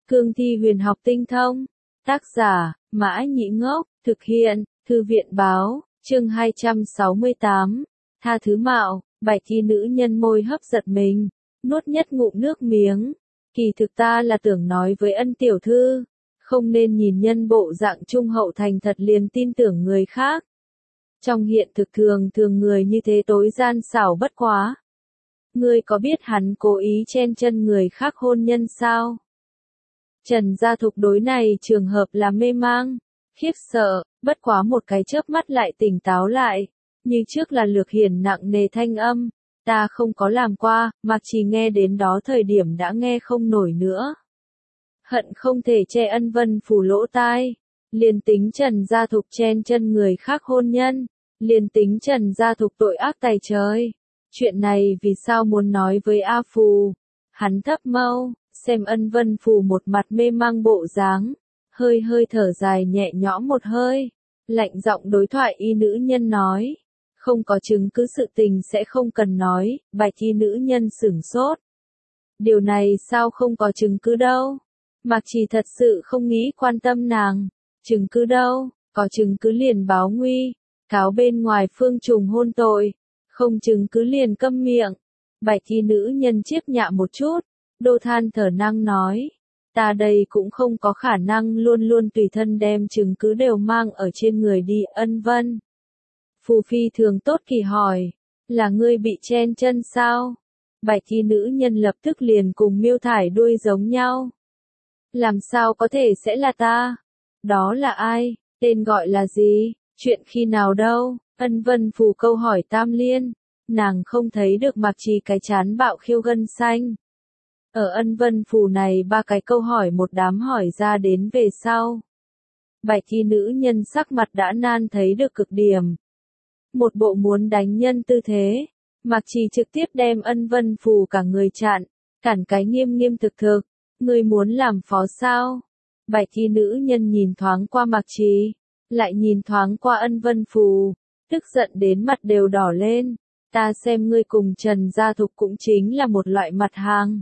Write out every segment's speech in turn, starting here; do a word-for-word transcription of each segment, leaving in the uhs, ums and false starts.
Cương thi huyền học tinh thông. Tác giả, Mã Nhĩ Ngốc, thực hiện, Thư viện báo, chương hai trăm sáu mươi tám. Tha thứ mạo, bạch thi nữ nhân môi hấp giật mình, nuốt nhất ngụm nước miếng. Kỳ thực ta là tưởng nói với Ân tiểu thư, không nên nhìn nhân bộ dạng trung hậu thành thật liền tin tưởng người khác. Trong hiện thực thường thường người như thế tối gian xảo bất quá. Ngươi có biết hắn cố ý chen chân người khác hôn nhân sao? Trần Gia Thục đối này trường hợp là mê mang, khiếp sợ, bất quá một cái chớp mắt lại tỉnh táo lại, như trước là lược hiển nặng nề thanh âm, ta không có làm qua, mặc chỉ nghe đến đó thời điểm đã nghe không nổi nữa. Hận không thể che Ân Vân phủ lỗ tai, liền tính Trần Gia Thục chen chân người khác hôn nhân, liền tính Trần Gia Thục tội ác tày trời. Chuyện này vì sao muốn nói với A Phù? Hắn thấp mâu, xem Ân Vân Phù một mặt mê mang bộ dáng, hơi hơi thở dài nhẹ nhõm một hơi, lạnh giọng đối thoại y nữ nhân nói, không có chứng cứ sự tình sẽ không cần nói, bạch y nữ nhân sửng sốt. Điều này sao không có chứng cứ đâu? Mặc chỉ thật sự không nghĩ quan tâm nàng, chứng cứ đâu, có chứng cứ liền báo nguy, cáo bên ngoài Phương Trùng hôn tội. Không chứng cứ liền câm miệng. Bạch y nữ nhân chiếp nhạ một chút, đô than thở năng nói. Ta đây cũng không có khả năng luôn luôn tùy thân đem chứng cứ đều mang ở trên người đi. Ân Vân Phù phi thường tốt kỳ hỏi, là ngươi bị chen chân sao? Bạch y nữ nhân lập tức liền cùng miêu thải đuôi giống nhau. Làm sao có thể sẽ là ta? Đó là ai? Tên gọi là gì? Chuyện khi nào đâu? Ân Vân Phù câu hỏi tam liên, nàng không thấy được Mạc Trì cái chán bạo khiêu gân xanh. Ở Ân Vân Phù này ba cái câu hỏi một đám hỏi ra đến về sau. Bạch thi nữ nhân sắc mặt đã nan thấy được cực điểm. Một bộ muốn đánh nhân tư thế, Mạc Trì trực tiếp đem Ân Vân Phù cả người chặn, cản cái nghiêm nghiêm thực thực, ngươi muốn làm phó sao? Bạch thi nữ nhân nhìn thoáng qua Mạc Trì, lại nhìn thoáng qua Ân Vân Phù. Tức giận đến mặt đều đỏ lên, ta xem ngươi cùng Trần Gia Thục cũng chính là một loại mặt hàng.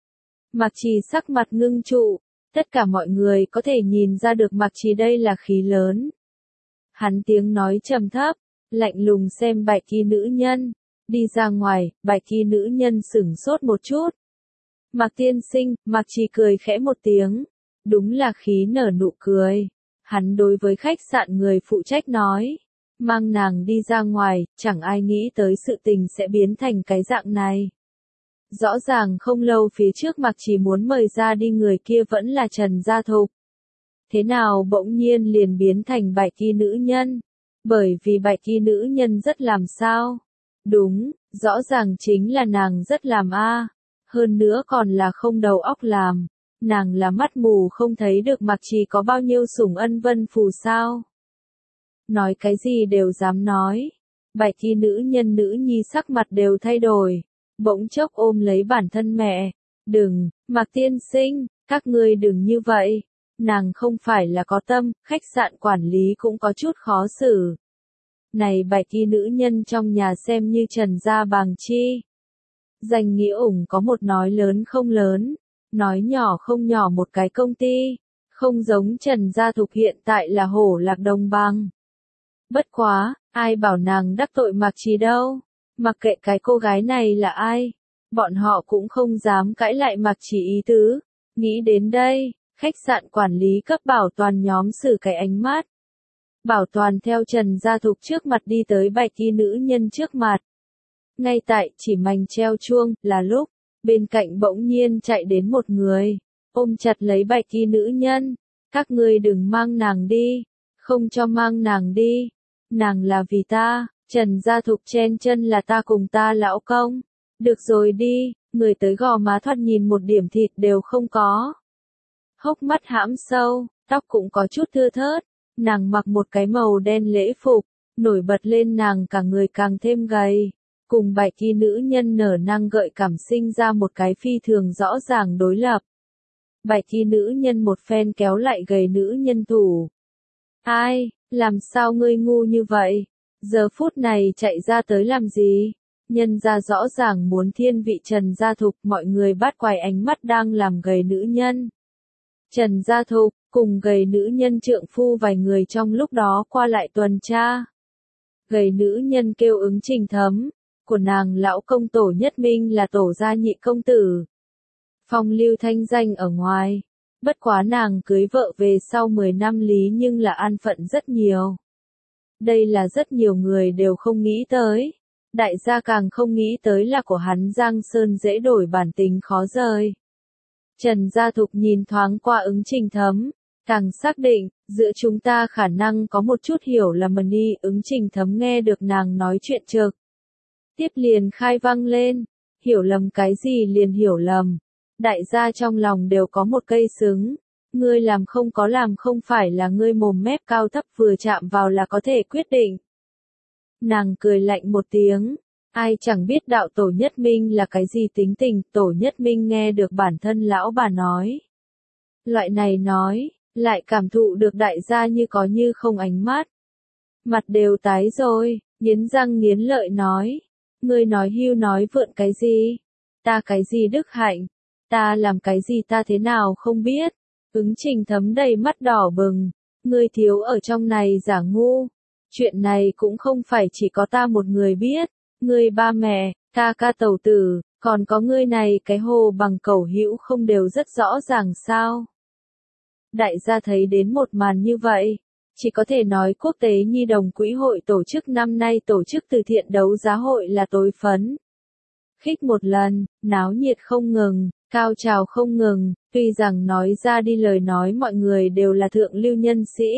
Mạc Trì sắc mặt ngưng trụ, tất cả mọi người có thể nhìn ra được Mạc Trì đây là khí lớn. Hắn tiếng nói trầm thấp, lạnh lùng xem bạch y nữ nhân, đi ra ngoài, bạch y nữ nhân sửng sốt một chút. Mạc tiên sinh, Mạc Trì cười khẽ một tiếng, đúng là khí nở nụ cười. Hắn đối với khách sạn người phụ trách nói. Mang nàng đi ra ngoài, chẳng ai nghĩ tới sự tình sẽ biến thành cái dạng này. Rõ ràng không lâu phía trước Mạc chỉ muốn mời ra đi người kia vẫn là Trần Gia Thục. Thế nào bỗng nhiên liền biến thành bạch y nữ nhân? Bởi vì bạch y nữ nhân rất làm sao? Đúng, rõ ràng chính là nàng rất làm a, hơn nữa còn là không đầu óc làm. Nàng là mắt mù không thấy được Mạc chỉ có bao nhiêu sủng Ân Vân Phù sao? Nói cái gì đều dám nói. Bạch y nữ nhân nữ nhi sắc mặt đều thay đổi, bỗng chốc ôm lấy bản thân mẹ. Đừng, Mạc tiên sinh, các ngươi đừng như vậy. Nàng không phải là có tâm, khách sạn quản lý cũng có chút khó xử. Này bạch y nữ nhân trong nhà xem như Trần Gia Bàng Chi. Danh nghĩa ủng có một nói lớn không lớn, nói nhỏ không nhỏ một cái công ty, không giống Trần Gia Thục hiện tại là hổ lạc đồng bằng. Bất quá, ai bảo nàng đắc tội Mạc Trì đâu, mặc kệ cái cô gái này là ai, bọn họ cũng không dám cãi lại Mạc Trì ý tứ. Nghĩ đến đây, khách sạn quản lý cấp Bảo Toàn nhóm xử cái ánh mắt. Bảo Toàn theo Trần Gia Thục trước mặt đi tới bạch y nữ nhân trước mặt. Ngay tại chỉ mảnh treo chuông là lúc, bên cạnh bỗng nhiên chạy đến một người, ôm chặt lấy bạch y nữ nhân. Các ngươi đừng mang nàng đi, không cho mang nàng đi. Nàng là vì ta, Trần Gia Thục chen chân là ta cùng ta lão công. Được rồi đi, người tới gò má thoạt nhìn một điểm thịt đều không có. Hốc mắt hãm sâu, tóc cũng có chút thưa thớt. Nàng mặc một cái màu đen lễ phục, nổi bật lên nàng cả người càng thêm gầy. Cùng bạch y nữ nhân nở năng gợi cảm sinh ra một cái phi thường rõ ràng đối lập. Bạch y nữ nhân một phen kéo lại gầy nữ nhân thủ. Ai, làm sao ngươi ngu như vậy? Giờ phút này chạy ra tới làm gì? Nhân ra rõ ràng muốn thiên vị Trần Gia Thục, mọi người bắt quài ánh mắt đang làm gầy nữ nhân. Trần Gia Thục, cùng gầy nữ nhân trượng phu vài người trong lúc đó qua lại tuần tra. Gầy nữ nhân kêu Ứng Trình Thấm, của nàng lão công Tổ Nhất Minh là Tổ gia nhị công tử. Phong lưu thanh danh ở ngoài, bất quá nàng cưới vợ về sau mười năm lý nhưng là an phận rất nhiều. Đây là rất nhiều người đều không nghĩ tới. Đại gia càng không nghĩ tới là của hắn Giang Sơn dễ đổi bản tính khó rời. Trần Gia Thục nhìn thoáng qua Ứng Trình Thấm, càng xác định, giữa chúng ta khả năng có một chút hiểu lầm đi. Ứng Trình Thấm nghe được nàng nói chuyện trực tiếp liền khai vang lên, hiểu lầm cái gì liền hiểu lầm. Đại gia trong lòng đều có một cây sừng, ngươi làm không có làm không phải là ngươi mồm mép cao thấp vừa chạm vào là có thể quyết định. Nàng cười lạnh một tiếng, ai chẳng biết đạo Tổ Nhất Minh là cái gì tính tình. Tổ Nhất Minh nghe được bản thân lão bà nói. Loại này nói, lại cảm thụ được đại gia như có như không ánh mắt. Mặt đều tái rồi, nghiến răng nghiến lợi nói. Ngươi nói hưu nói vượn cái gì? Ta cái gì đức hạnh? Ta làm cái gì ta thế nào không biết? Ứng Trình Thấm đầy mắt đỏ bừng. Ngươi thiếu ở trong này giả ngu. Chuyện này cũng không phải chỉ có ta một người biết. Ngươi ba mẹ, ca ca tẩu tử, còn có ngươi này cái hồ bằng cẩu hữu không đều rất rõ ràng sao? Đại gia thấy đến một màn như vậy, chỉ có thể nói quốc tế nhi đồng quỹ hội tổ chức năm nay tổ chức từ thiện đấu giá hội là tối phấn. Khích một lần, náo nhiệt không ngừng, cao trào không ngừng, tuy rằng nói ra đi lời nói mọi người đều là thượng lưu nhân sĩ.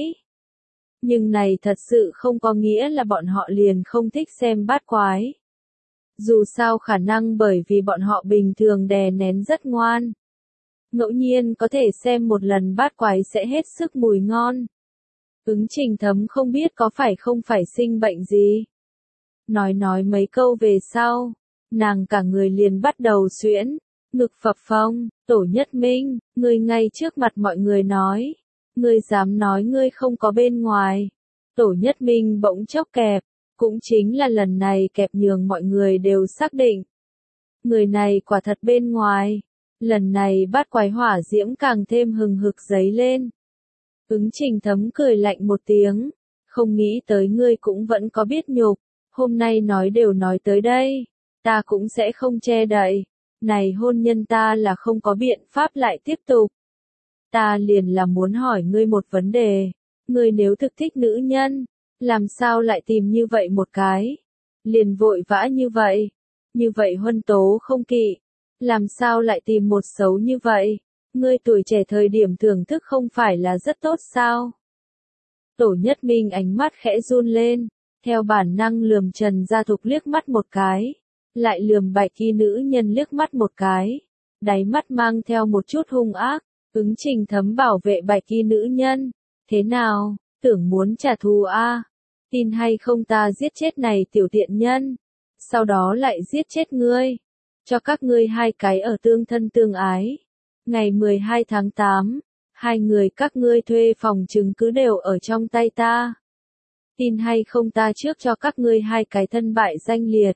Nhưng này thật sự không có nghĩa là bọn họ liền không thích xem bát quái. Dù sao khả năng bởi vì bọn họ bình thường đè nén rất ngoan. Ngẫu nhiên có thể xem một lần bát quái sẽ hết sức mùi ngon. Ứng Trình Thấm không biết có phải không phải sinh bệnh gì. Nói nói mấy câu về sau, nàng cả người liền bắt đầu xuyễn, ngực phập phồng. Tổ Nhất Minh, ngươi ngay trước mặt mọi người nói. Ngươi dám nói ngươi không có bên ngoài. Tổ Nhất Minh bỗng chốc kẹp, cũng chính là lần này kẹp nhường mọi người đều xác định. Người này quả thật bên ngoài. Lần này bát quái hỏa diễm càng thêm hừng hực dấy lên. Ứng Trình Thấm cười lạnh một tiếng, không nghĩ tới ngươi cũng vẫn có biết nhục, hôm nay nói đều nói tới đây, ta cũng sẽ không che đậy, này hôn nhân ta là không có biện pháp lại tiếp tục. Ta liền là muốn hỏi ngươi một vấn đề, ngươi nếu thực thích nữ nhân, làm sao lại tìm như vậy một cái, liền vội vã như vậy, như vậy huân tố không kỵ, làm sao lại tìm một xấu như vậy. Ngươi tuổi trẻ thời điểm thưởng thức không phải là rất tốt sao? Tổ Nhất Minh ánh mắt khẽ run lên, theo bản năng lườm Trần Gia Thục liếc mắt một cái, lại lườm bạch y nữ nhân liếc mắt một cái, đáy mắt mang theo một chút hung ác. Ứng Trình Thấm bảo vệ bạch y nữ nhân, thế nào, tưởng muốn trả thù a? À? Tin hay không ta giết chết này tiểu tiện nhân, sau đó lại giết chết ngươi, cho các ngươi hai cái ở tương thân tương ái. Ngày mười hai tháng tám, hai người các ngươi thuê phòng chứng cứ đều ở trong tay ta. Tin hay không ta trước cho các ngươi hai cái thân bại danh liệt.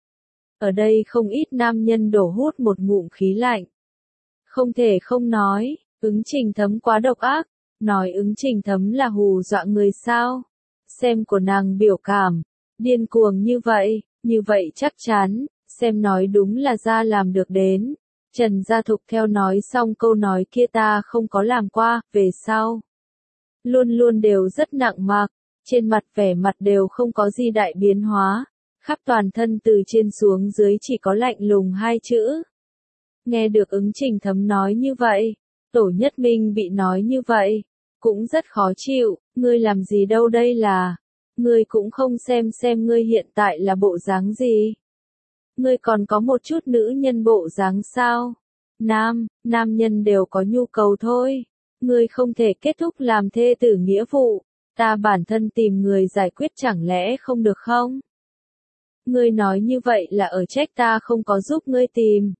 Ở đây không ít nam nhân đổ hút một ngụm khí lạnh. Không thể không nói, Ứng Trình Thấm quá độc ác, nói Ứng Trình Thấm là hù dọa người sao. Xem của nàng biểu cảm, điên cuồng như vậy, như vậy chắc chắn, xem nói đúng là ra làm được đến. Trần Gia Thục theo nói xong câu nói kia ta không có làm qua, về sau. Luôn luôn đều rất nặng mặc, trên mặt vẻ mặt đều không có gì đại biến hóa, khắp toàn thân từ trên xuống dưới chỉ có lạnh lùng hai chữ. Nghe được Ứng Trình Thấm nói như vậy, Tổ Nhất Minh bị nói như vậy, cũng rất khó chịu, ngươi làm gì đâu đây là, ngươi cũng không xem xem ngươi hiện tại là bộ dáng gì. Ngươi còn có một chút nữ nhân bộ dáng sao? Nam, nam nhân đều có nhu cầu thôi. Ngươi không thể kết thúc làm thê tử nghĩa vụ. Ta bản thân tìm người giải quyết chẳng lẽ không được không? Ngươi nói như vậy là ở trách ta không có giúp ngươi tìm.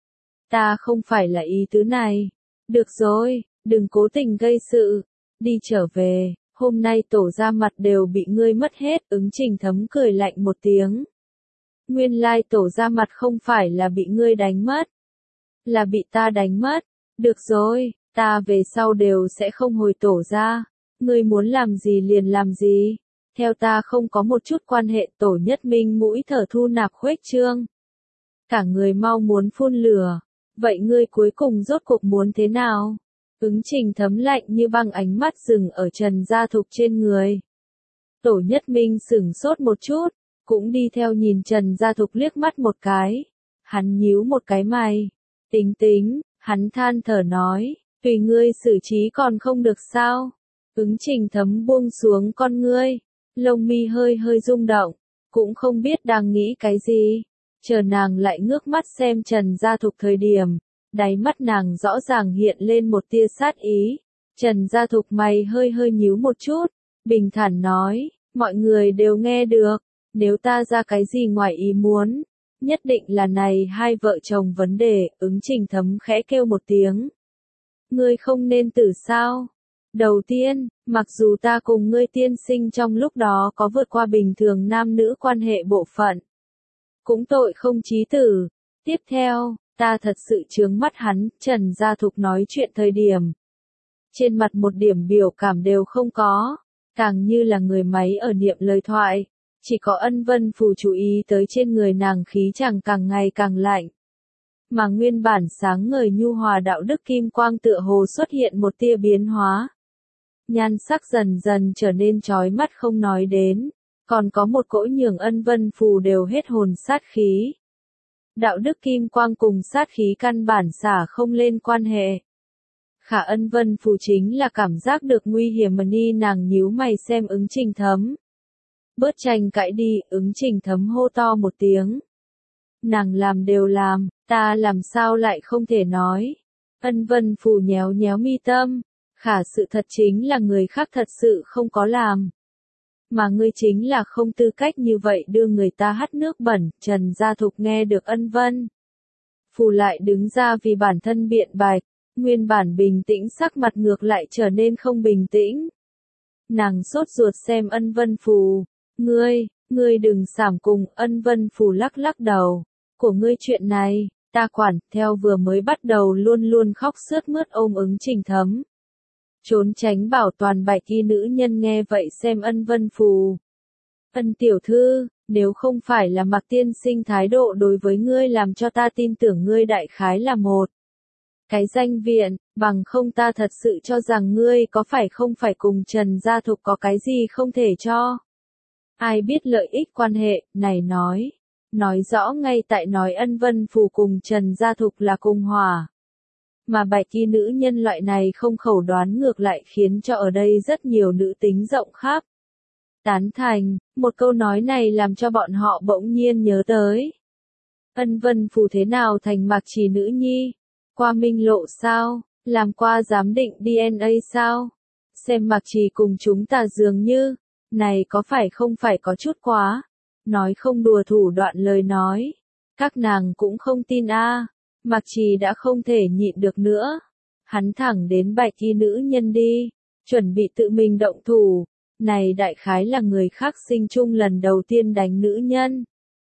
Ta không phải là ý tứ này. Được rồi, đừng cố tình gây sự. Đi trở về, hôm nay tổ ra mặt đều bị ngươi mất hết. Ứng Trình Thấm cười lạnh một tiếng. Nguyên lai tổ ra mặt không phải là bị ngươi đánh mất, là bị ta đánh mất. Được rồi, ta về sau đều sẽ không hồi tổ ra, ngươi muốn làm gì liền làm gì, theo ta không có một chút quan hệ. Tổ Nhất Minh mũi thở thu nạp khuếch trương. Cả người mau muốn phun lửa, vậy ngươi cuối cùng rốt cuộc muốn thế nào? Ứng Trình Thấm lạnh như băng ánh mắt dừng ở Trần Gia Thục trên người. Tổ Nhất Minh sửng sốt một chút, cũng đi theo nhìn Trần Gia Thục liếc mắt một cái. Hắn nhíu một cái mày. Tính tính, hắn than thở nói, tùy ngươi xử trí còn không được sao? Ứng Trình Thấm buông xuống con ngươi, lông mi hơi hơi rung động, cũng không biết đang nghĩ cái gì. Chờ nàng lại ngước mắt xem Trần Gia Thục thời điểm, đáy mắt nàng rõ ràng hiện lên một tia sát ý. Trần Gia Thục mày hơi hơi nhíu một chút, bình thản nói, mọi người đều nghe được, nếu ta ra cái gì ngoài ý muốn, nhất định là này hai vợ chồng vấn đề. Ứng Trình Thấm khẽ kêu một tiếng. Ngươi không nên tử sao? Đầu tiên, mặc dù ta cùng ngươi tiên sinh trong lúc đó có vượt qua bình thường nam nữ quan hệ bộ phận, cũng tội không chí tử. Tiếp theo, ta thật sự chướng mắt hắn. Trần Gia Thục nói chuyện thời điểm, trên mặt một điểm biểu cảm đều không có, càng như là người máy ở niệm lời thoại. Chỉ có Ân Vân Phù chú ý tới trên người nàng khí chàng càng ngày càng lạnh. Mà nguyên bản sáng ngời nhu hòa đạo đức kim quang tựa hồ xuất hiện một tia biến hóa. Nhan sắc dần dần trở nên chói mắt không nói đến, còn có một cỗ nhường Ân Vân Phù đều hết hồn sát khí. Đạo đức kim quang cùng sát khí căn bản xả không lên quan hệ. Khả Ân Vân Phù chính là cảm giác được nguy hiểm mà ni nàng nhíu mày xem Ứng Trình Thấm. Bớt tranh cãi đi. Ứng Trình Thấm hô to một tiếng. Nàng làm đều làm, ta làm sao lại không thể nói. Ân Vân Phù nhéo nhéo mi tâm, khả sự thật chính là người khác thật sự không có làm. Mà ngươi chính là không tư cách như vậy đưa người ta hắt nước bẩn. Trần Gia Thục nghe được Ân Vân Phù lại đứng ra vì bản thân biện bạch, nguyên bản bình tĩnh sắc mặt ngược lại trở nên không bình tĩnh. Nàng sốt ruột xem Ân Vân Phù. Ngươi, ngươi đừng xảm cùng. Ân Vân Phù lắc lắc đầu. Của ngươi chuyện này, ta quản. Theo vừa mới bắt đầu luôn luôn khóc sướt mướt ôm Ứng Trình Thấm, trốn tránh bảo toàn bạch y nữ nhân nghe vậy xem Ân Vân Phù. Ân tiểu thư, nếu không phải là Mạc tiên sinh thái độ đối với ngươi làm cho ta tin tưởng ngươi đại khái là một cái danh viện, bằng không ta thật sự cho rằng ngươi có phải không phải cùng Trần Gia Thục có cái gì không thể cho. Ai biết lợi ích quan hệ, này nói. Nói rõ ngay tại nói Ân Vân Phù cùng Trần Gia Thục là cùng hòa. Mà bạch y nữ nhân loại này không khẩu đoán ngược lại khiến cho ở đây rất nhiều nữ tính rộng khắp tán thành. Một câu nói này làm cho bọn họ bỗng nhiên nhớ tới. Ân Vân Phù thế nào thành Mạc Trì nữ nhi? Qua minh lộ sao? Làm qua giám định đê en a sao? Xem Mạc Trì cùng chúng ta dường như, này có phải không phải có chút quá? Nói không đùa thủ đoạn lời nói. Các nàng cũng không tin a. À. Mạc Trì đã không thể nhịn được nữa. Hắn thẳng đến bạch y nữ nhân đi, chuẩn bị tự mình động thủ. Này đại khái là người khác sinh chung lần đầu tiên đánh nữ nhân.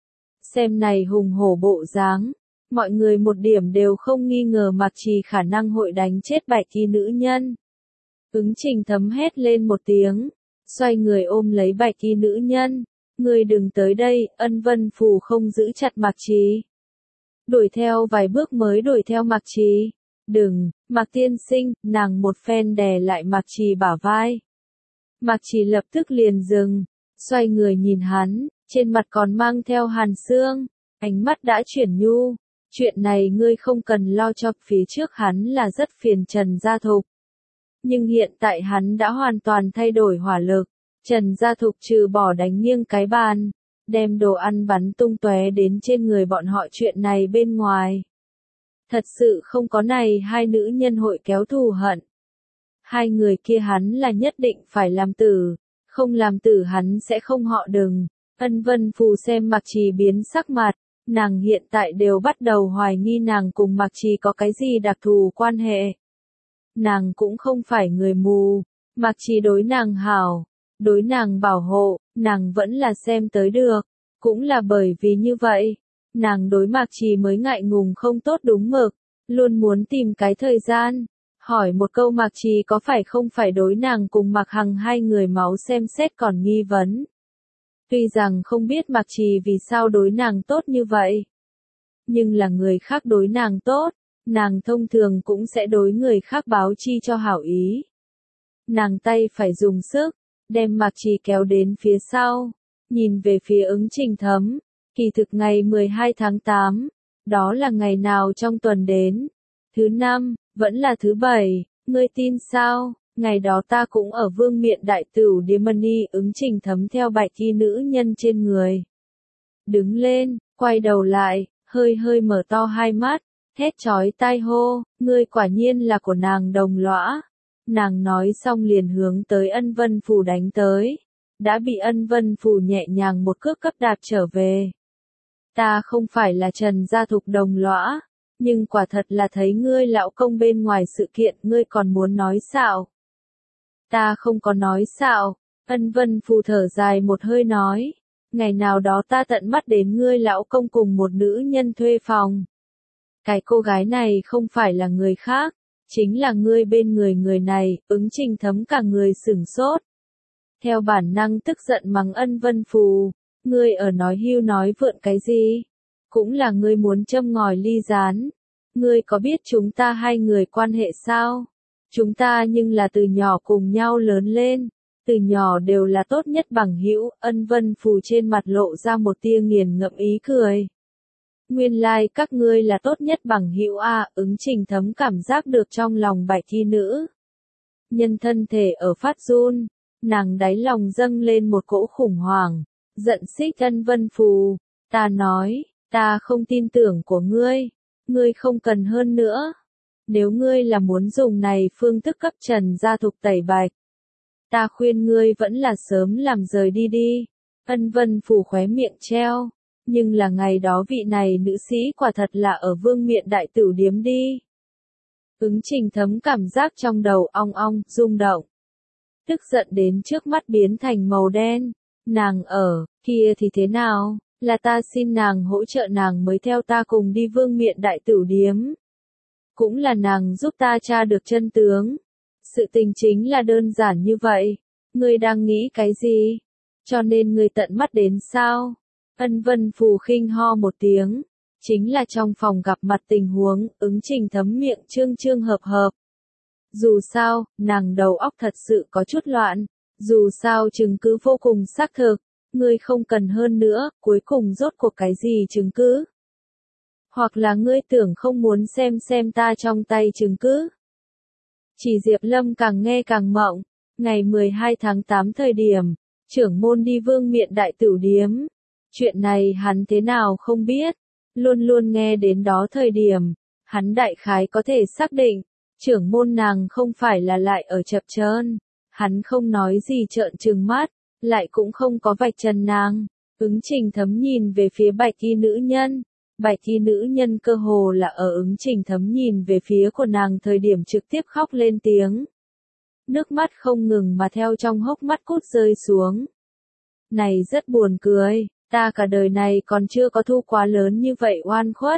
Xem này hùng hổ bộ dáng, mọi người một điểm đều không nghi ngờ Mạc Trì khả năng hội đánh chết bạch y nữ nhân. Ứng Trình Thấm hét lên một tiếng, xoay người ôm lấy bạch y nữ nhân. Ngươi đừng tới đây. Ân Vân Phù không giữ chặt Mạc Trì, đuổi theo vài bước mới đuổi theo Mạc Trì. Đừng, Mạc tiên sinh. Nàng một phen đè lại Mạc Trì bả vai. Mạc Trì lập tức liền dừng, xoay người nhìn hắn, trên mặt còn mang theo hàn sương, ánh mắt đã chuyển nhu. Chuyện này ngươi không cần lo cho. Phía trước hắn là rất phiền Trần Gia Thục, nhưng hiện tại hắn đã hoàn toàn thay đổi hỏa lực. Trần Gia Thục trừ bỏ đánh nghiêng cái bàn, đem đồ ăn bắn tung tóe đến trên người bọn họ chuyện này bên ngoài, thật sự không có này hai nữ nhân hội kéo thù hận. Hai người kia hắn là nhất định phải làm tử, không làm tử hắn sẽ không họ đừng. Ân Vân Phù xem Mạc Trì biến sắc mặt, nàng hiện tại đều bắt đầu hoài nghi nàng cùng Mạc Trì có cái gì đặc thù quan hệ. Nàng cũng không phải người mù, Mạc Trì đối nàng hảo, đối nàng bảo hộ, nàng vẫn là xem tới được. Cũng là bởi vì như vậy, nàng đối Mạc Trì mới ngại ngùng không tốt đúng mực, luôn muốn tìm cái thời gian, hỏi một câu Mạc Trì có phải không phải đối nàng cùng Mạc Hằng hai người máu xem xét còn nghi vấn. Tuy rằng không biết Mạc Trì vì sao đối nàng tốt như vậy. Nhưng là người khác đối nàng tốt, nàng thông thường cũng sẽ đối người khác báo chi cho hảo ý. Nàng tay phải dùng sức, đem Mạc Trì kéo đến phía sau, nhìn về phía Ứng Trình Thấm, kỳ thực ngày mười hai tháng tám, đó là ngày nào trong tuần đến? Thứ năm, vẫn là thứ bảy, ngươi tin sao? Ngày đó ta cũng ở Vương Miện Đại Tửu Điếm Mani. Ứng Trình Thấm theo bạch y nữ nhân trên người. Đứng lên, quay đầu lại, hơi hơi mở to hai mắt, thét chói tai hô, ngươi quả nhiên là của nàng Đồng Lõa. Nàng nói xong liền hướng tới Ân Vân Phủ đánh tới, đã bị Ân Vân Phủ nhẹ nhàng một cước cấp đạp trở về. Ta không phải là Trần Gia Thục Đồng Lõa, nhưng quả thật là thấy ngươi lão công bên ngoài sự kiện ngươi còn muốn nói xạo. Ta không có nói xạo, Ân Vân Phủ thở dài một hơi nói, ngày nào đó ta tận mắt đến ngươi lão công cùng một nữ nhân thuê phòng. Cái cô gái này không phải là người khác, chính là ngươi bên người người này. Ứng Trình Thấm cả người sửng sốt. Theo bản năng tức giận mắng Ân Vân Phù, ngươi ở nói hưu nói vượn cái gì? Cũng là ngươi muốn châm ngòi ly gián. Ngươi có biết chúng ta hai người quan hệ sao? Chúng ta nhưng là từ nhỏ cùng nhau lớn lên, từ nhỏ đều là tốt nhất bằng hữu. Ân Vân Phù trên mặt lộ ra một tia nghiền ngẫm ý cười. Nguyên lai like các ngươi là tốt nhất bằng hữu a. Ứng Trình Thấm cảm giác được trong lòng bạch y nữ nhân thân thể ở phát run, nàng đáy lòng dâng lên một cỗ khủng hoảng, giận xích Ân Vân Phù, ta nói, ta không tin tưởng của ngươi, ngươi không cần hơn nữa. Nếu ngươi là muốn dùng này phương thức cấp Trần Gia Thục tẩy bạch, ta khuyên ngươi vẫn là sớm làm rời đi đi. Ân Vân Phù khóe miệng treo. Nhưng là ngày đó vị này nữ sĩ quả thật là ở Vương Miện Đại Tửu Điếm đi. Ứng Trình Thấm cảm giác trong đầu ong ong, rung động. Tức giận đến trước mắt biến thành màu đen. Nàng ở, kia thì thế nào, là ta xin nàng hỗ trợ nàng mới theo ta cùng đi Vương Miện Đại Tửu Điếm. Cũng là nàng giúp ta tra được chân tướng. Sự tình chính là đơn giản như vậy. Ngươi đang nghĩ cái gì? Cho nên ngươi tận mắt đến sao? Ân Vân Phù khinh ho một tiếng, chính là trong phòng gặp mặt tình huống. Ứng Trình Thấm miệng trương trương hợp hợp. Dù sao, nàng đầu óc thật sự có chút loạn, dù sao chứng cứ vô cùng xác thực, ngươi không cần hơn nữa, cuối cùng rốt cuộc cái gì chứng cứ? Hoặc là ngươi tưởng không muốn xem xem ta trong tay chứng cứ? Chỉ Diệp Lâm càng nghe càng mộng, ngày mười hai tháng tám thời điểm, trưởng môn đi Vương Miện Đại Tửu Điếm. Chuyện này hắn thế nào không biết, luôn luôn nghe đến đó thời điểm, hắn đại khái có thể xác định, trưởng môn nàng không phải là lại ở chập chờn. Hắn không nói gì trợn trừng mắt, lại cũng không có vạch trần nàng. Ứng Trình Thấm nhìn về phía bạch y nữ nhân, bạch y nữ nhân cơ hồ là ở Ứng Trình Thấm nhìn về phía của nàng thời điểm trực tiếp khóc lên tiếng. Nước mắt không ngừng mà theo trong hốc mắt cút rơi xuống. Này rất buồn cười. Ta cả đời này còn chưa có thu quá lớn như vậy oan khuất.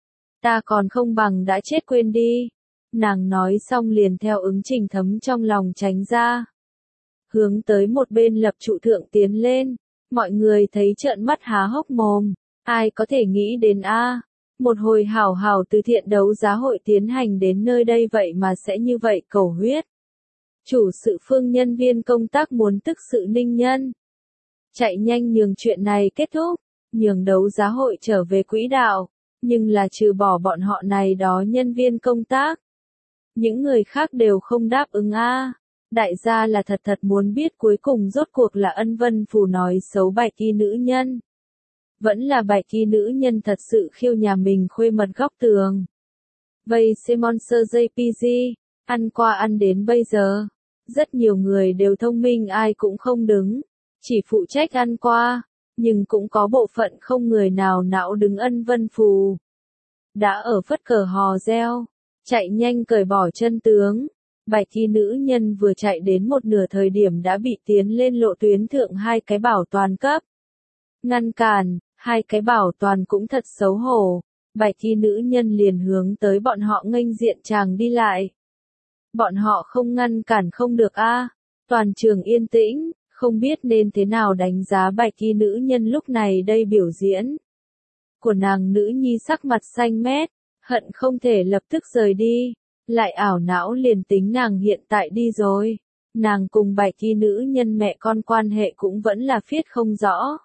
Ta còn không bằng đã chết quên đi. Nàng nói xong liền theo Ứng Trình Thấm trong lòng tránh ra. Hướng tới một bên lập trụ thượng tiến lên. Mọi người thấy trợn mắt há hốc mồm. Ai có thể nghĩ đến a, một hồi hảo hảo từ thiện đấu giá hội tiến hành đến nơi đây vậy mà sẽ như vậy cầu huyết. Chủ sự phương nhân viên công tác muốn tức sự ninh nhân. Chạy nhanh nhường chuyện này kết thúc, nhường đấu giá hội trở về quỹ đạo, nhưng là trừ bỏ bọn họ này đó nhân viên công tác. Những người khác đều không đáp ứng a. Đại gia là thật thật muốn biết cuối cùng rốt cuộc là Ân Vân Phù nói xấu bạch y nữ nhân. Vẫn là bạch y nữ nhân thật sự khiêu nhà mình khuê mật góc tường. Vậy Simonser gi pê giê, ăn qua ăn đến bây giờ. Rất nhiều người đều thông minh ai cũng không đứng. Chỉ phụ trách ăn qua, nhưng cũng có bộ phận không người nào não đứng Ân Vân Phù. Đã ở phất cờ hò reo, chạy nhanh cởi bỏ chân tướng. Bạch y nữ nhân vừa chạy đến một nửa thời điểm đã bị tiến lên lộ tuyến thượng hai cái bảo toàn cấp. Ngăn cản, hai cái bảo toàn cũng thật xấu hổ. Bạch y nữ nhân liền hướng tới bọn họ nghênh diện chàng đi lại. Bọn họ không ngăn cản không được a. Toàn trường yên tĩnh, không biết nên thế nào đánh giá bạch y nữ nhân lúc này đây biểu diễn. Của nàng nữ nhi sắc mặt xanh mét, hận không thể lập tức rời đi, lại ảo não liền tính nàng hiện tại đi rồi. Nàng cùng bạch y nữ nhân mẹ con quan hệ cũng vẫn là phiết không rõ.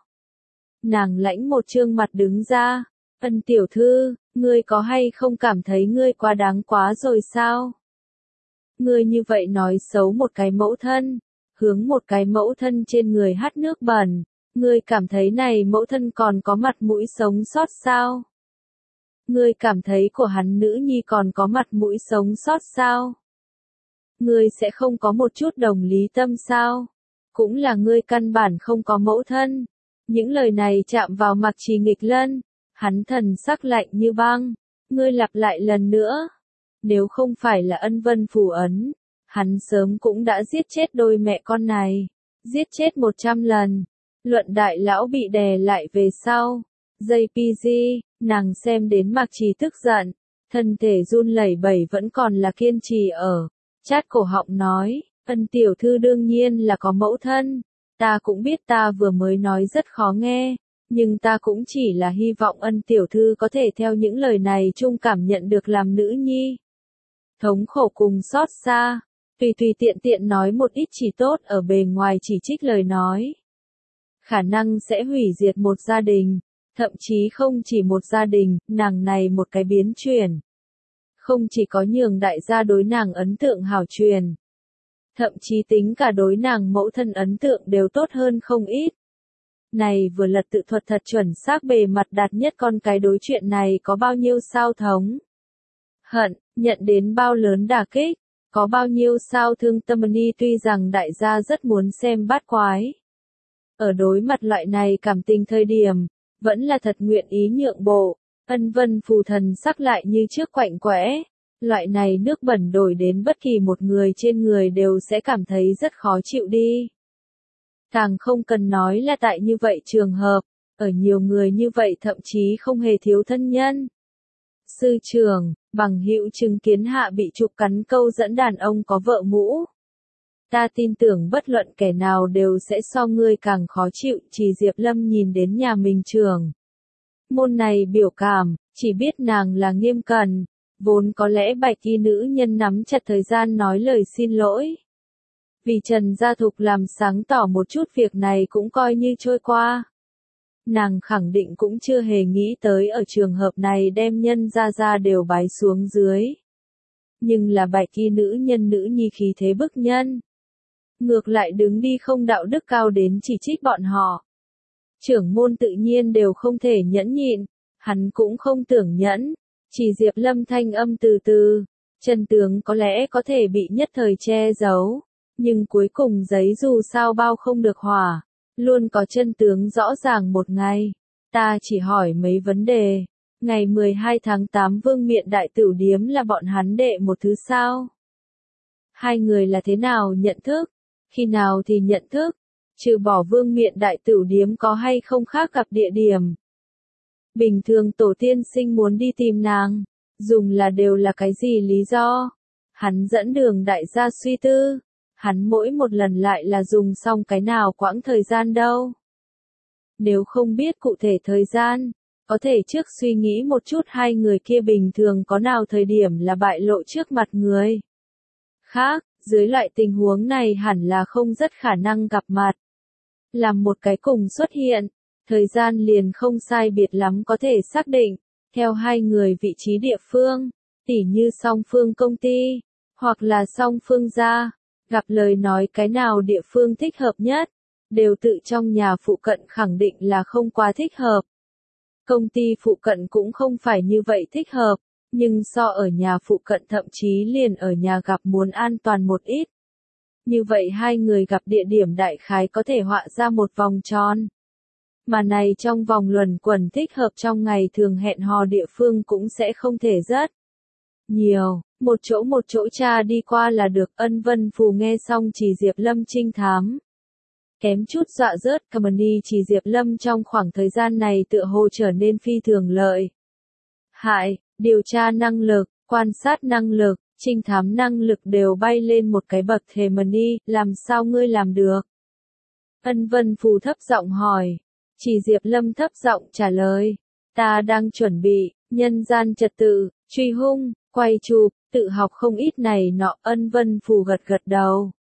Nàng lãnh một trương mặt đứng ra, Ân tiểu thư, ngươi có hay không cảm thấy ngươi quá đáng quá rồi sao? Ngươi như vậy nói xấu một cái mẫu thân, hướng một cái mẫu thân trên người hắt nước bẩn, ngươi cảm thấy này mẫu thân còn có mặt mũi sống sót sao? Ngươi cảm thấy của hắn nữ nhi còn có mặt mũi sống sót sao? Ngươi sẽ không có một chút đồng lý tâm sao? Cũng là ngươi căn bản không có mẫu thân. Những lời này chạm vào Mạc Trì Nghịch Lân, hắn thần sắc lạnh như băng. Ngươi lặp lại lần nữa. Nếu không phải là ân vân phù ấn, hắn sớm cũng đã giết chết đôi mẹ con này. Giết chết một trăm lần. Luận đại lão bị đè lại về sau. gi pê giê, nàng xem đến Mạc Trì tức giận, thân thể run lẩy bẩy vẫn còn là kiên trì ở. Chát cổ họng nói, Ân tiểu thư đương nhiên là có mẫu thân. Ta cũng biết ta vừa mới nói rất khó nghe, nhưng ta cũng chỉ là hy vọng Ân tiểu thư có thể theo những lời này chung cảm nhận được làm nữ nhi. Thống khổ cùng xót xa, tùy tùy tiện tiện nói một ít chỉ tốt ở bề ngoài chỉ trích lời nói. Khả năng sẽ hủy diệt một gia đình, thậm chí không chỉ một gia đình, nàng này một cái biến chuyển. Không chỉ có nhường đại gia đối nàng ấn tượng hảo truyền, thậm chí tính cả đối nàng mẫu thân ấn tượng đều tốt hơn không ít. Này vừa lật tự thuật thật chuẩn xác bề mặt đạt nhất con cái đối chuyện này có bao nhiêu sao thống. Hận, nhận đến bao lớn đả kích, có bao nhiêu sao thương tâm ni tuy rằng đại gia rất muốn xem bát quái. Ở đối mặt loại này cảm tình thời điểm, vẫn là thật nguyện ý nhượng bộ, Ân vân phù thần sắc lại như trước quạnh quẽ. Loại này nước bẩn đổi đến bất kỳ một người trên người đều sẽ cảm thấy rất khó chịu đi. Càng không cần nói là tại như vậy trường hợp, ở nhiều người như vậy thậm chí không hề thiếu thân nhân. Sư trưởng, bằng hữu chứng kiến hạ bị chụp cắn câu dẫn đàn ông có vợ mũ. Ta tin tưởng bất luận kẻ nào đều sẽ so ngươi càng khó chịu. Chỉ Diệp Lâm nhìn đến nhà mình trường. Môn này biểu cảm, chỉ biết nàng là nghiêm cẩn. Vốn có lẽ bạch y nữ nhân nắm chặt thời gian nói lời xin lỗi. Vì Trần Gia Thục làm sáng tỏ một chút việc này cũng coi như trôi qua. Nàng khẳng định cũng chưa hề nghĩ tới ở trường hợp này đem nhân gia gia đều bái xuống dưới. Nhưng là bạch y nữ nhân nữ nhi khí thế bức nhân. Ngược lại đứng đi không đạo đức cao đến chỉ trích bọn họ. Trưởng môn tự nhiên đều không thể nhẫn nhịn, hắn cũng không tưởng nhẫn. Chỉ Diệp Lâm thanh âm từ từ, chân tướng có lẽ có thể bị nhất thời che giấu, nhưng cuối cùng giấy dù sao bao không được hỏa, luôn có chân tướng rõ ràng một ngày. Ta chỉ hỏi mấy vấn đề, ngày mười hai tháng tám Vương Miện Đại Tửu Điếm là bọn hắn đệ một thứ sao? Hai người là thế nào nhận thức? Khi nào thì nhận thức? Trừ bỏ Vương Miện Đại Tửu Điếm có hay không khác gặp địa điểm? Bình thường tổ tiên sinh muốn đi tìm nàng, dùng là đều là cái gì lý do? Hắn dẫn đường đại gia suy tư, hắn mỗi một lần lại là dùng xong cái nào quãng thời gian đâu? Nếu không biết cụ thể thời gian, có thể trước suy nghĩ một chút hai người kia bình thường có nào thời điểm là bại lộ trước mặt người. Khác, dưới loại tình huống này hẳn là không rất khả năng gặp mặt. Làm một cái cùng xuất hiện. Thời gian liền không sai biệt lắm có thể xác định, theo hai người vị trí địa phương, tỉ như song phương công ty, hoặc là song phương gia, gặp lời nói cái nào địa phương thích hợp nhất, đều tự trong nhà phụ cận khẳng định là không quá thích hợp. Công ty phụ cận cũng không phải như vậy thích hợp, nhưng so ở nhà phụ cận thậm chí liền ở nhà gặp muốn an toàn một ít. Như vậy hai người gặp địa điểm đại khái có thể họa ra một vòng tròn. Mà này trong vòng luẩn quẩn thích hợp trong ngày thường hẹn hò địa phương cũng sẽ không thể rất nhiều, một chỗ một chỗ tra đi qua là được. Ân vân phù nghe xong Chỉ Diệp Lâm trinh thám. Kém chút dọa rớt Company Chỉ Diệp Lâm trong khoảng thời gian này tựa hồ trở nên phi thường lợi hại, điều tra năng lực, quan sát năng lực, trinh thám năng lực đều bay lên một cái bậc thềm đi, làm sao ngươi làm được? Ân Vân Phù thấp giọng hỏi. Chỉ Diệp Lâm thấp giọng trả lời. Ta đang chuẩn bị, nhân gian trật tự, truy hung, quay chụp, tự học không ít này nọ. Ân Vân Phù gật gật đầu.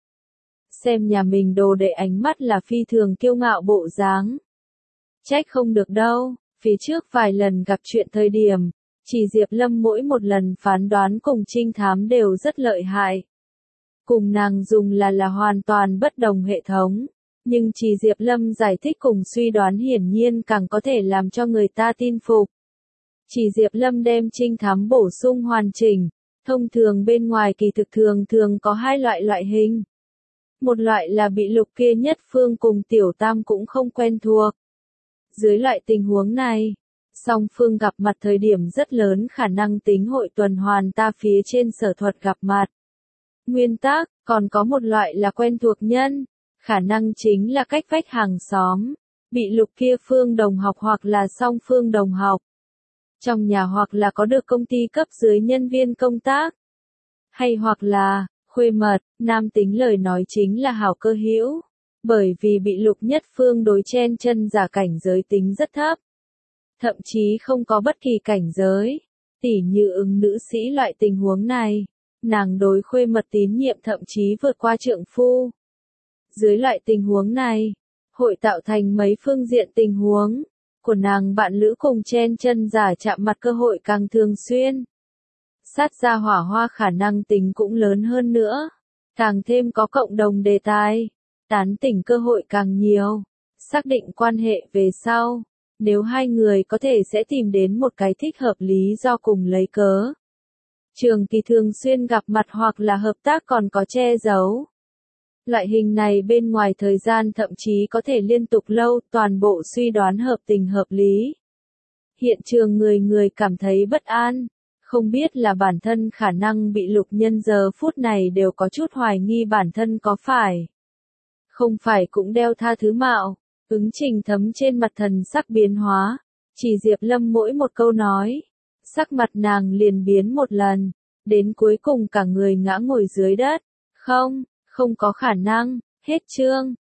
Xem nhà mình đồ đệ ánh mắt là phi thường kiêu ngạo bộ dáng. Trách không được đâu, phía trước vài lần gặp chuyện thời điểm, chỉ Diệp Lâm mỗi một lần phán đoán cùng trinh thám đều rất lợi hại. Cùng nàng dùng là là hoàn toàn bất đồng hệ thống, nhưng chỉ Diệp Lâm giải thích cùng suy đoán hiển nhiên càng có thể làm cho người ta tin phục. Chỉ Diệp Lâm đem trinh thám bổ sung hoàn chỉnh, thông thường bên ngoài kỳ thực thường thường có hai loại loại hình. Một loại là bị Lục kia nhất phương cùng Tiểu Tam cũng không quen thuộc. Dưới loại tình huống này, song phương gặp mặt thời điểm rất lớn khả năng tính hội tuần hoàn ta phía trên sở thuật gặp mặt. Nguyên tắc, còn có một loại là quen thuộc nhân, khả năng chính là cách vách hàng xóm, bị Lục kia phương đồng học hoặc là song phương đồng học. Trong nhà hoặc là có được công ty cấp dưới nhân viên công tác, hay hoặc là khuê mật, nam tính lời nói chính là hảo cơ hữu, bởi vì bị Lục nhất phương đối chen chân giả cảnh giới tính rất thấp. Thậm chí không có bất kỳ cảnh giới, tỉ như ứng nữ sĩ loại tình huống này, nàng đối khuê mật tín nhiệm thậm chí vượt qua trượng phu. Dưới loại tình huống này, hội tạo thành mấy phương diện tình huống, của nàng bạn lữ cùng chen chân giả chạm mặt cơ hội càng thường xuyên. Sát ra hỏa hoa khả năng tính cũng lớn hơn nữa, càng thêm có cộng đồng đề tài, tán tỉnh cơ hội càng nhiều, xác định quan hệ về sau, nếu hai người có thể sẽ tìm đến một cái thích hợp lý do cùng lấy cớ. Trường kỳ thường xuyên gặp mặt hoặc là hợp tác còn có che giấu. Loại hình này bên ngoài thời gian thậm chí có thể liên tục lâu, toàn bộ suy đoán hợp tình hợp lý. Hiện trường người người cảm thấy bất an, không biết là bản thân khả năng bị Lục nhân giờ phút này đều có chút hoài nghi bản thân có phải. Không phải cũng đeo tha thứ mạo, ứng Trình Thấm trên mặt thần sắc biến hóa, chỉ Diệp Lâm mỗi một câu nói, sắc mặt nàng liền biến một lần, đến cuối cùng cả người ngã ngồi dưới đất. Không, không có khả năng, hết chương.